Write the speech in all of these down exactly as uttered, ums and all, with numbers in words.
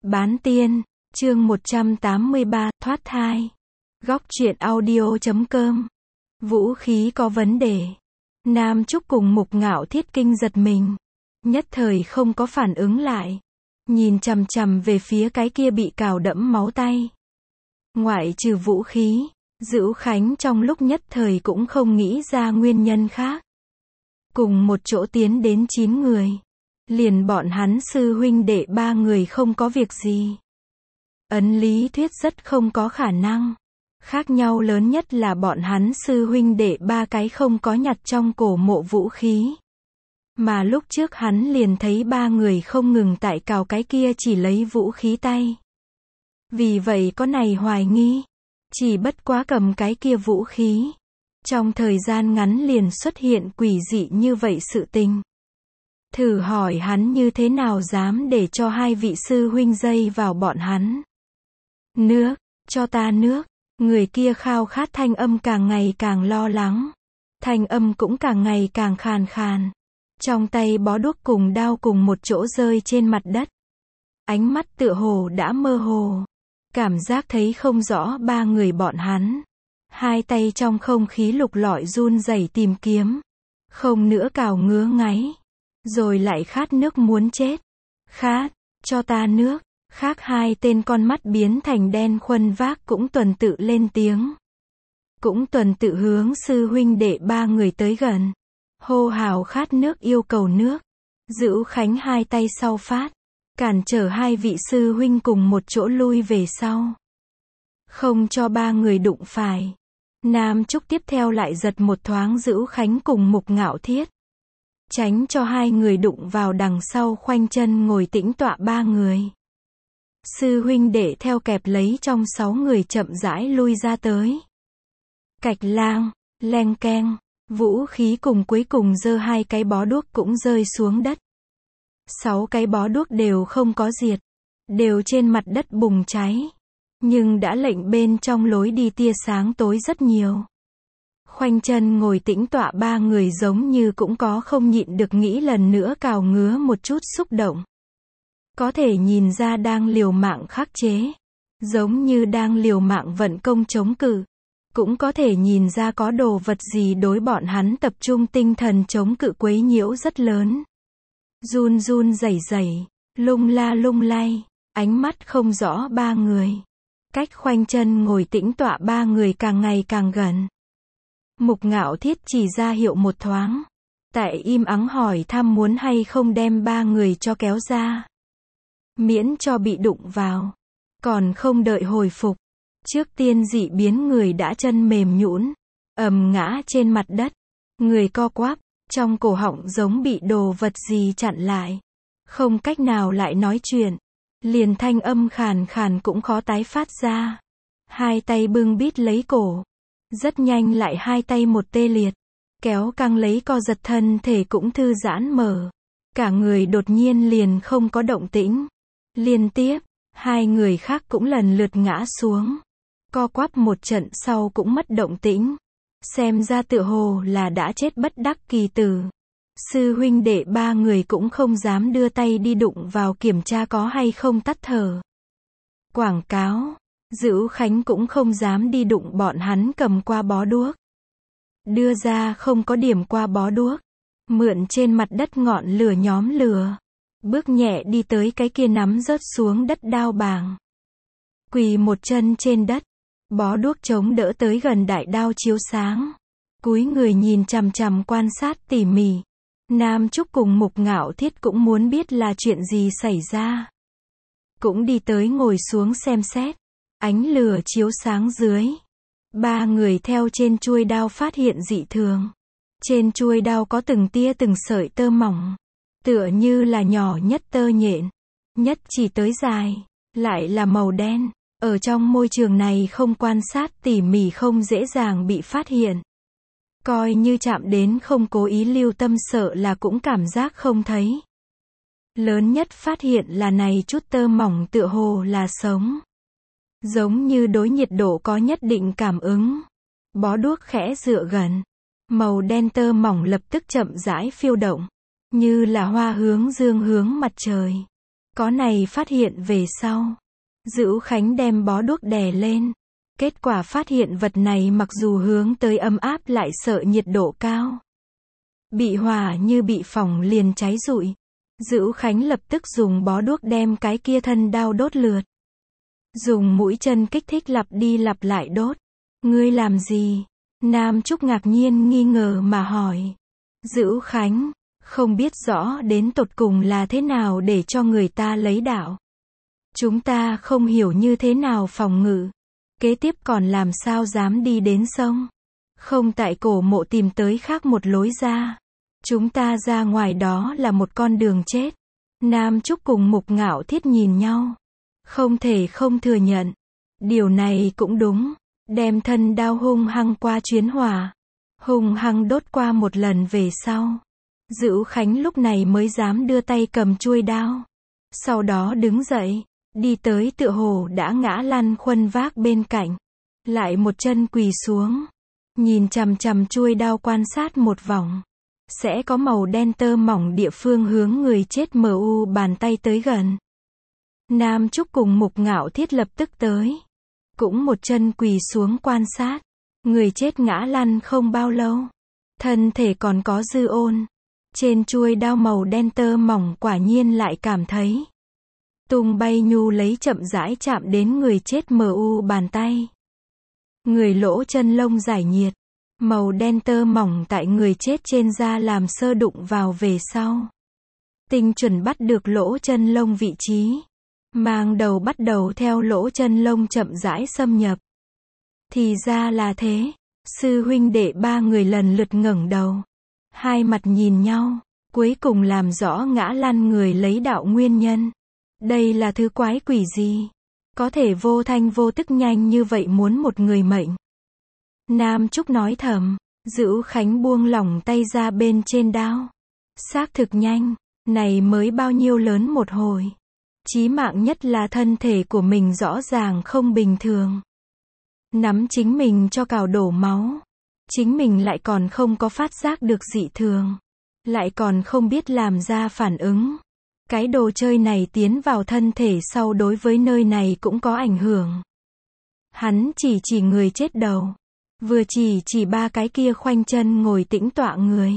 Bán tiên, chương một trăm tám mươi ba, thoát thai. Góc truyện audio chấm com. Vũ khí có vấn đề. Nam Trúc cùng Mục Ngạo Thiết kinh giật mình. Nhất thời không có phản ứng lại. Nhìn chằm chằm về phía cái kia bị cào đẫm máu tay. Ngoại trừ vũ khí, Dữu Khánh trong lúc nhất thời cũng không nghĩ ra nguyên nhân khác. Cùng một chỗ tiến đến chín người. Liền bọn hắn sư huynh đệ ba người không có việc gì. Ấn lý thuyết rất không có khả năng. Khác nhau lớn nhất là bọn hắn sư huynh đệ ba cái không có nhặt trong cổ mộ vũ khí. Mà lúc trước hắn liền thấy ba người không ngừng tại cào cái kia chỉ lấy vũ khí tay. Vì vậy có này hoài nghi. Chỉ bất quá cầm cái kia vũ khí. Trong thời gian ngắn liền xuất hiện quỷ dị như vậy sự tình. Thử hỏi hắn như thế nào dám để cho hai vị sư huynh dây vào bọn hắn. Nước, cho ta nước. Người kia khao khát thanh âm càng ngày càng lo lắng. Thanh âm cũng càng ngày càng khàn khàn. Trong tay bó đuốc cùng đao cùng một chỗ rơi trên mặt đất. Ánh mắt tựa hồ đã mơ hồ. Cảm giác thấy không rõ ba người bọn hắn. Hai tay trong không khí lục lọi run rẩy tìm kiếm. Không nữa cào ngứa ngáy. Rồi lại khát nước muốn chết. Khát, cho ta nước. Khác hai tên con mắt biến thành đen khuân vác cũng tuần tự lên tiếng. Cũng tuần tự hướng sư huynh đệ ba người tới gần. Hô hào khát nước yêu cầu nước. Dữu Khánh hai tay sau phát. Cản trở hai vị sư huynh cùng một chỗ lui về sau. Không cho ba người đụng phải. Nam Trúc tiếp theo lại giật một thoáng Dữu Khánh cùng Mục Ngạo Thiết. Tránh cho hai người đụng vào đằng sau khoanh chân ngồi tĩnh tọa ba người. Sư huynh đệ theo kẹp lấy trong sáu người chậm rãi lui ra tới. Cạch lang, leng keng, vũ khí cùng cuối cùng giơ hai cái bó đuốc cũng rơi xuống đất. Sáu cái bó đuốc đều không có diệt, đều trên mặt đất bùng cháy. Nhưng đã lệnh bên trong lối đi tia sáng tối rất nhiều. Khoanh chân ngồi tĩnh tọa ba người giống như cũng có không nhịn được nghĩ lần nữa cào ngứa một chút xúc động. Có thể nhìn ra đang liều mạng khắc chế. Giống như đang liều mạng vận công chống cự. Cũng có thể nhìn ra có đồ vật gì đối bọn hắn tập trung tinh thần chống cự quấy nhiễu rất lớn. Run run rẩy rẩy, lung la lung lay, ánh mắt không rõ ba người. Cách khoanh chân ngồi tĩnh tọa ba người càng ngày càng gần. Mục Ngạo Thiết chỉ ra hiệu một thoáng. Tại im ắng hỏi thăm muốn hay không đem ba người cho kéo ra. Miễn cho bị đụng vào. Còn không đợi hồi phục. Trước tiên dị biến người đã chân mềm nhũn, ầm ngã trên mặt đất. Người co quắp, trong cổ họng giống bị đồ vật gì chặn lại. Không cách nào lại nói chuyện. Liền thanh âm khàn khàn cũng khó tái phát ra. Hai tay bưng bít lấy cổ. Rất nhanh lại hai tay một tê liệt. Kéo căng lấy co giật thân thể cũng thư giãn mở. Cả người đột nhiên liền không có động tĩnh. Liên tiếp, hai người khác cũng lần lượt ngã xuống. Co quắp một trận sau cũng mất động tĩnh. Xem ra tựa hồ là đã chết bất đắc kỳ tử. Sư huynh đệ ba người cũng không dám đưa tay đi đụng vào kiểm tra có hay không tắt thở. Quảng cáo. Dữu Khánh cũng không dám đi đụng bọn hắn cầm qua bó đuốc. Đưa ra không có điểm qua bó đuốc. Mượn trên mặt đất ngọn lửa nhóm lửa. Bước nhẹ đi tới cái kia nắm rớt xuống đất đao bàng. Quỳ một chân trên đất. Bó đuốc chống đỡ tới gần đại đao chiếu sáng. Cúi người nhìn chằm chằm quan sát tỉ mỉ. Nam Trúc cùng Mục Ngạo Thiết cũng muốn biết là chuyện gì xảy ra. Cũng đi tới ngồi xuống xem xét. Ánh lửa chiếu sáng dưới. Ba người theo trên chuôi đao phát hiện dị thường. Trên chuôi đao có từng tia từng sợi tơ mỏng. Tựa như là nhỏ nhất tơ nhện. Nhất chỉ tới dài. Lại là màu đen. Ở trong môi trường này không quan sát tỉ mỉ không dễ dàng bị phát hiện. Coi như chạm đến không cố ý lưu tâm sợ là cũng cảm giác không thấy. Lớn nhất phát hiện là này chút tơ mỏng tựa hồ là sống. Giống như đối nhiệt độ có nhất định cảm ứng. Bó đuốc khẽ dựa gần. Màu đen tơ mỏng lập tức chậm rãi phiêu động. Như là hoa hướng dương hướng mặt trời. Có này phát hiện về sau. Dữu Khánh đem bó đuốc đè lên. Kết quả phát hiện vật này mặc dù hướng tới ấm áp lại sợ nhiệt độ cao. Bị hỏa như bị phỏng liền cháy rụi. Dữu Khánh lập tức dùng bó đuốc đem cái kia thân đao đốt lượt. Dùng mũi chân kích thích lặp đi lặp lại đốt. Ngươi làm gì? Nam Trúc ngạc nhiên nghi ngờ mà hỏi. Dữu Khánh, không biết rõ đến tột cùng là thế nào để cho người ta lấy đạo. Chúng ta không hiểu như thế nào phòng ngự. Kế tiếp còn làm sao dám đi đến sông. Không tại cổ mộ tìm tới khác một lối ra. Chúng ta ra ngoài đó là một con đường chết. Nam Trúc cùng Mục Ngạo Thiết nhìn nhau. Không thể không thừa nhận. Điều này cũng đúng. Đem thân đao hung hăng qua chuyến hỏa. Hung hăng đốt qua một lần về sau. Dữu Khánh lúc này mới dám đưa tay cầm chuôi đao. Sau đó đứng dậy. Đi tới tựa hồ đã ngã lăn khuân vác bên cạnh. Lại một chân quỳ xuống. Nhìn chằm chằm chuôi đao quan sát một vòng. Sẽ có màu đen tơ mỏng địa phương hướng người chết mờ u bàn tay tới gần. Nam Trúc cùng Mục Ngạo Thiết lập tức tới. Cũng một chân quỳ xuống quan sát. Người chết ngã lăn không bao lâu. Thân thể còn có dư ôn. Trên chuôi đao màu đen tơ mỏng quả nhiên lại cảm thấy. Tung bay nhu lấy chậm rãi chạm đến người chết mờ u bàn tay. Người lỗ chân lông giải nhiệt. Màu đen tơ mỏng tại người chết trên da làm sơ đụng vào về sau. Tinh chuẩn bắt được lỗ chân lông vị trí. Mang đầu bắt đầu theo lỗ chân lông chậm rãi xâm nhập. Thì ra là thế. Sư huynh đệ ba người lần lượt ngẩng đầu. Hai mặt nhìn nhau. Cuối cùng làm rõ ngã lăn người lấy đạo nguyên nhân. Đây là thứ quái quỷ gì? Có thể vô thanh vô tức nhanh như vậy muốn một người mệnh. Nam Trúc nói thầm. Dữu Khánh buông lỏng tay ra bên trên đao. Xác thực nhanh. Này mới bao nhiêu lớn một hồi. Chí mạng nhất là thân thể của mình rõ ràng không bình thường. Nắm chính mình cho cào đổ máu. Chính mình lại còn không có phát giác được dị thường. Lại còn không biết làm ra phản ứng. Cái đồ chơi này tiến vào thân thể sau đối với nơi này cũng có ảnh hưởng. Hắn chỉ chỉ người chết đầu. Vừa chỉ chỉ ba cái kia khoanh chân ngồi tĩnh tọa người.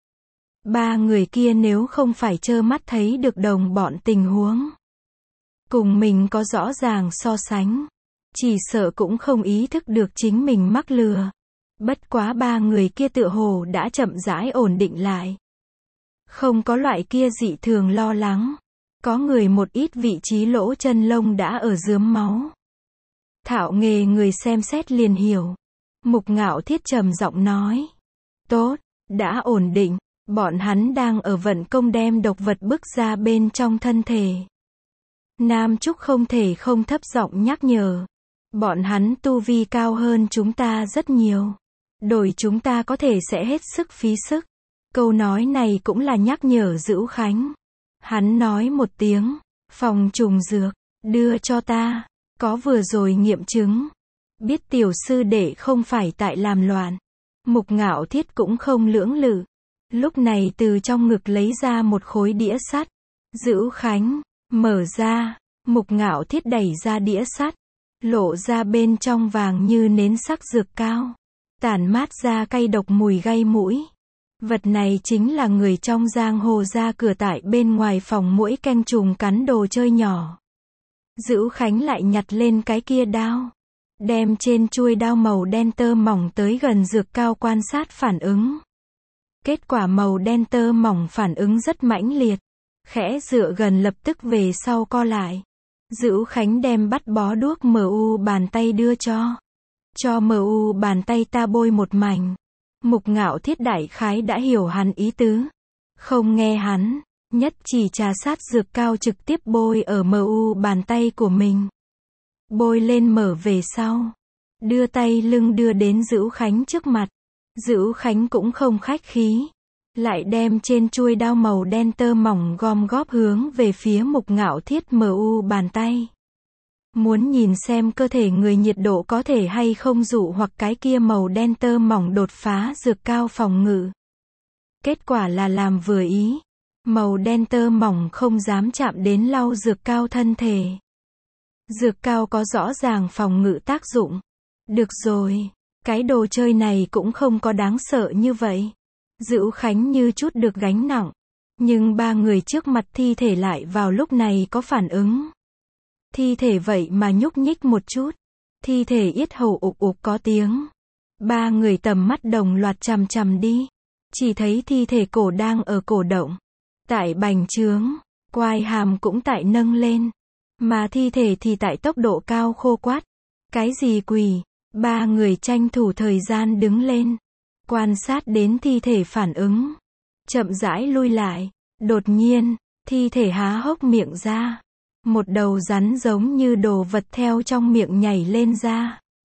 Ba người kia nếu không phải trơ mắt thấy được đồng bọn tình huống. Cùng mình có rõ ràng so sánh. Chỉ sợ cũng không ý thức được chính mình mắc lừa. Bất quá ba người kia tựa hồ đã chậm rãi ổn định lại. Không có loại kia dị thường lo lắng. Có người một ít vị trí lỗ chân lông đã ở rướm máu. Thạo nghề người xem xét liền hiểu. Mục Ngạo Thiết trầm giọng nói. Tốt, đã ổn định. Bọn hắn đang ở vận công đem độc vật bức ra bên trong thân thể. Nam Trúc không thể không thấp giọng nhắc nhở. Bọn hắn tu vi cao hơn chúng ta rất nhiều. Đổi chúng ta có thể sẽ hết sức phí sức. Câu nói này cũng là nhắc nhở Dữu Khánh. Hắn nói một tiếng. Phòng trùng dược. Đưa cho ta. Có vừa rồi nghiệm chứng. Biết tiểu sư đệ không phải tại làm loạn. Mục Ngạo Thiết cũng không lưỡng lự. Lúc này từ trong ngực lấy ra một khối đĩa sắt. Dữu Khánh. Mở ra. Mục Ngạo Thiết đẩy ra đĩa sắt. Lộ ra bên trong vàng như nến sắc dược cao. Tản mát ra cay độc mùi gây mũi. Vật này chính là người trong giang hồ ra cửa tại bên ngoài phòng muỗi canh trùng cắn đồ chơi nhỏ. Dữu Khánh lại nhặt lên cái kia đao. Đem trên chuôi đao màu đen tơ mỏng tới gần dược cao quan sát phản ứng. Kết quả màu đen tơ mỏng phản ứng rất mãnh liệt. Khẽ dựa gần lập tức về sau co lại. Dữu Khánh đem bắt bó đuốc mờ u bàn tay đưa cho. Cho mờ u bàn tay ta bôi một mảnh. Mục Ngạo Thiết đại khái đã hiểu hắn ý tứ. Không nghe hắn. Nhất chỉ trà sát dược cao trực tiếp bôi ở mờ u bàn tay của mình. Bôi lên mở về sau. Đưa tay lưng đưa đến Dữu Khánh trước mặt. Dữu Khánh cũng không khách khí. Lại đem trên chuôi đao màu đen tơ mỏng gom góp hướng về phía Mục Ngạo Thiết mờ u bàn tay. Muốn nhìn xem cơ thể người nhiệt độ có thể hay không dụ hoặc cái kia màu đen tơ mỏng đột phá dược cao phòng ngự. Kết quả là làm vừa ý. Màu đen tơ mỏng không dám chạm đến lau dược cao thân thể. Dược cao có rõ ràng phòng ngự tác dụng. Được rồi, cái đồ chơi này cũng không có đáng sợ như vậy. Dữu Khánh như chút được gánh nặng. Nhưng ba người trước mặt thi thể lại vào lúc này có phản ứng. Thi thể vậy mà nhúc nhích một chút. Thi thể yết hầu ục ục có tiếng. Ba người tầm mắt đồng loạt chằm chằm đi. Chỉ thấy thi thể cổ đang ở cổ động. Tại bành trướng, quai hàm cũng tại nâng lên. Mà thi thể thì tại tốc độ cao khô quắt. Cái gì quỳ? Ba người tranh thủ thời gian đứng lên. Quan sát đến thi thể phản ứng. Chậm rãi lui lại. Đột nhiên, thi thể há hốc miệng ra. Một đầu rắn giống như đồ vật theo trong miệng nhảy lên ra.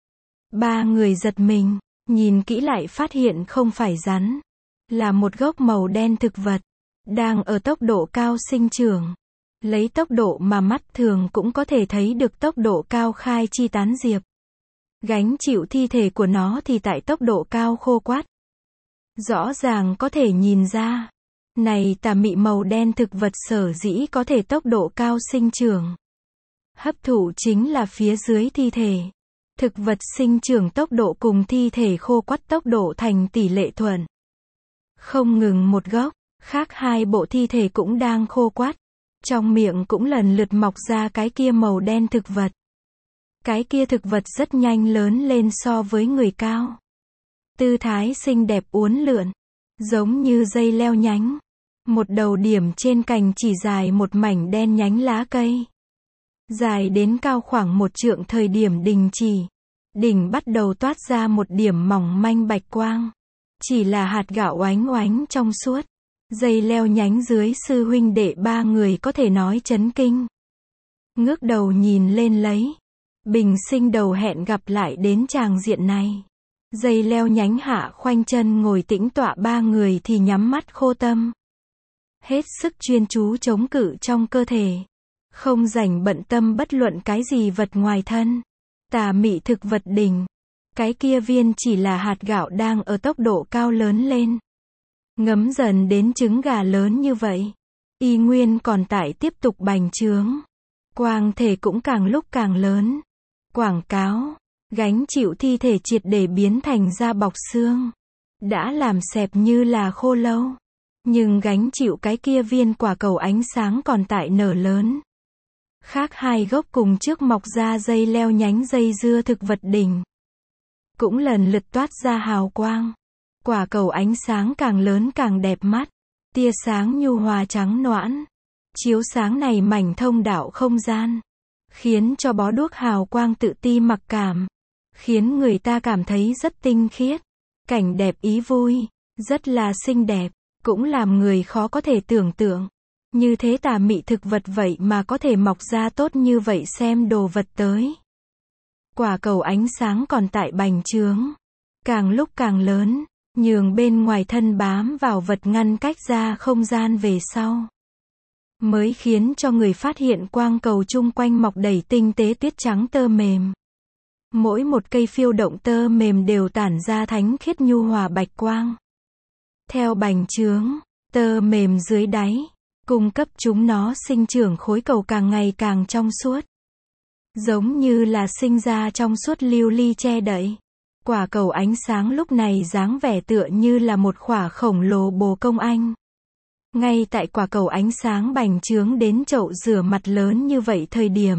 Ba người giật mình, nhìn kỹ lại phát hiện không phải rắn. Là một gốc màu đen thực vật. Đang ở tốc độ cao sinh trưởng. Lấy tốc độ mà mắt thường cũng có thể thấy được tốc độ cao khai chi tán diệp. Gánh chịu thi thể của nó thì tại tốc độ cao khô quắt. Rõ ràng có thể nhìn ra. Này tà mị màu đen thực vật sở dĩ có thể tốc độ cao sinh trưởng. Hấp thụ chính là phía dưới thi thể. Thực vật sinh trưởng tốc độ cùng thi thể khô quắt tốc độ thành tỷ lệ thuận. Không ngừng một gốc, khác hai bộ thi thể cũng đang khô quắt. Trong miệng cũng lần lượt mọc ra cái kia màu đen thực vật. Cái kia thực vật rất nhanh lớn lên so với người cao. Tư thái xinh đẹp uốn lượn, giống như dây leo nhánh. Một đầu điểm trên cành chỉ dài một mảnh đen nhánh lá cây. Dài đến cao khoảng một trượng thời điểm đình chỉ. Đỉnh bắt đầu toát ra một điểm mỏng manh bạch quang. Chỉ là hạt gạo oánh oánh trong suốt. Dây leo nhánh dưới sư huynh đệ ba người có thể nói chấn kinh. Ngước đầu nhìn lên lấy. Bình sinh đầu hẹn gặp lại đến tràng diện này. Dây leo nhánh hạ khoanh chân ngồi tĩnh tọa ba người thì nhắm mắt khô tâm. Hết sức chuyên chú chống cự trong cơ thể. Không rảnh bận tâm bất luận cái gì vật ngoài thân. Tà mị thực vật đỉnh. Cái kia viên chỉ là hạt gạo đang ở tốc độ cao lớn lên. Ngấm dần đến trứng gà lớn như vậy. Y nguyên còn tại tiếp tục bành trướng. Quang thể cũng càng lúc càng lớn. Quảng cáo. Gánh chịu thi thể triệt để biến thành da bọc xương. Đã làm xẹp như là khô lâu. Nhưng gánh chịu cái kia viên quả cầu ánh sáng còn tại nở lớn. Khác hai gốc cùng trước mọc ra dây leo nhánh dây dưa thực vật đỉnh. Cũng lần lượt toát ra hào quang. Quả cầu ánh sáng càng lớn càng đẹp mắt. Tia sáng nhu hòa trắng noãn. Chiếu sáng này mảnh thông đạo không gian. Khiến cho bó đuốc hào quang tự ti mặc cảm. Khiến người ta cảm thấy rất tinh khiết. Cảnh đẹp ý vui. Rất là xinh đẹp. Cũng làm người khó có thể tưởng tượng. Như thế tà mị thực vật vậy mà có thể mọc ra tốt như vậy xem đồ vật tới. Quả cầu ánh sáng còn tại bành trướng. Càng lúc càng lớn. Nhường bên ngoài thân bám vào vật ngăn cách ra không gian về sau. Mới khiến cho người phát hiện quang cầu chung quanh mọc đầy tinh tế tuyết trắng tơ mềm. Mỗi một cây phiêu động tơ mềm đều tản ra thánh khiết nhu hòa bạch quang. Theo bành trướng, tơ mềm dưới đáy, cung cấp chúng nó sinh trưởng khối cầu càng ngày càng trong suốt. Giống như là sinh ra trong suốt lưu ly che đậy. Quả cầu ánh sáng lúc này dáng vẻ tựa như là một khỏa khổng lồ bồ công anh. Ngay tại quả cầu ánh sáng bành trướng đến chậu rửa mặt lớn như vậy thời điểm.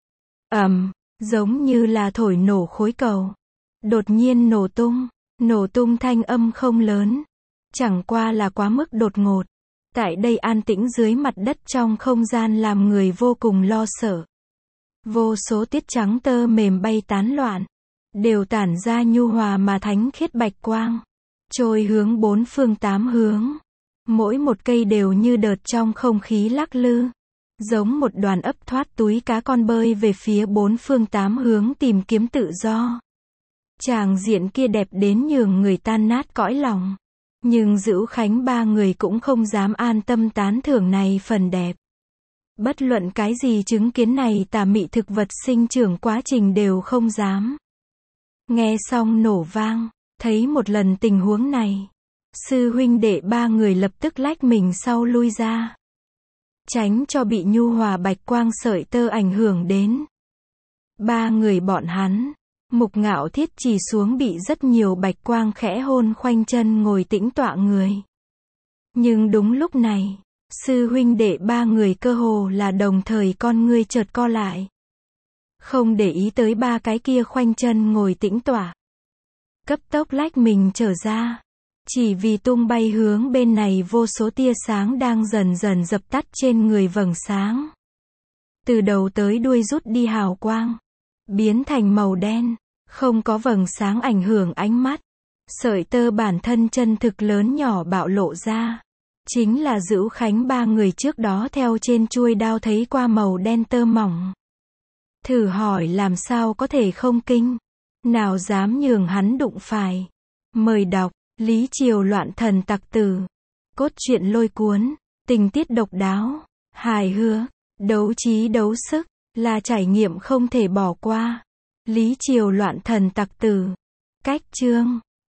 ầm, giống như là thổi nổ khối cầu. Đột nhiên nổ tung, nổ tung thanh âm không lớn. Chẳng qua là quá mức đột ngột. Tại đây an tĩnh dưới mặt đất trong không gian làm người vô cùng lo sợ. Vô số tiết trắng tơ mềm bay tán loạn. Đều tản ra nhu hòa mà thánh khiết bạch quang. Trôi hướng bốn phương tám hướng. Mỗi một cây đều như đợt trong không khí lắc lư. Giống một đoàn ấp thoát túi cá con bơi về phía bốn phương tám hướng tìm kiếm tự do. Tràng diện kia đẹp đến nhường người tan nát cõi lòng. Nhưng Dữu Khánh ba người cũng không dám an tâm tán thưởng này phần đẹp. Bất luận cái gì chứng kiến này tà mị thực vật sinh trưởng quá trình đều không dám. Nghe xong nổ vang, thấy một lần tình huống này. Sư huynh đệ ba người lập tức lách mình sau lui ra, tránh cho bị nhu hòa bạch quang sợi tơ ảnh hưởng đến. Ba người bọn hắn, Mục Ngạo Thiết chỉ xuống bị rất nhiều bạch quang khẽ hôn khoanh chân ngồi tĩnh tọa người. Nhưng đúng lúc này, sư huynh đệ ba người cơ hồ là đồng thời con ngươi chợt co lại. Không để ý tới ba cái kia khoanh chân ngồi tĩnh tọa, cấp tốc lách mình trở ra, chỉ vì tung bay hướng bên này vô số tia sáng đang dần dần dập tắt trên người vầng sáng. Từ đầu tới đuôi rút đi hào quang, biến thành màu đen, không có vầng sáng ảnh hưởng ánh mắt. Sợi tơ bản thân chân thực lớn nhỏ bạo lộ ra, chính là Dữu Khánh ba người trước đó theo trên chuôi đao thấy qua màu đen tơ mỏng. Thử hỏi làm sao có thể không kinh, nào dám nhường hắn đụng phải. Mời đọc, Lý Triều Loạn Thần Tặc Tử. Cốt truyện lôi cuốn, tình tiết độc đáo, hài hước, đấu trí đấu sức, là trải nghiệm không thể bỏ qua. Lý Triều Loạn Thần Tặc Tử. Cách chương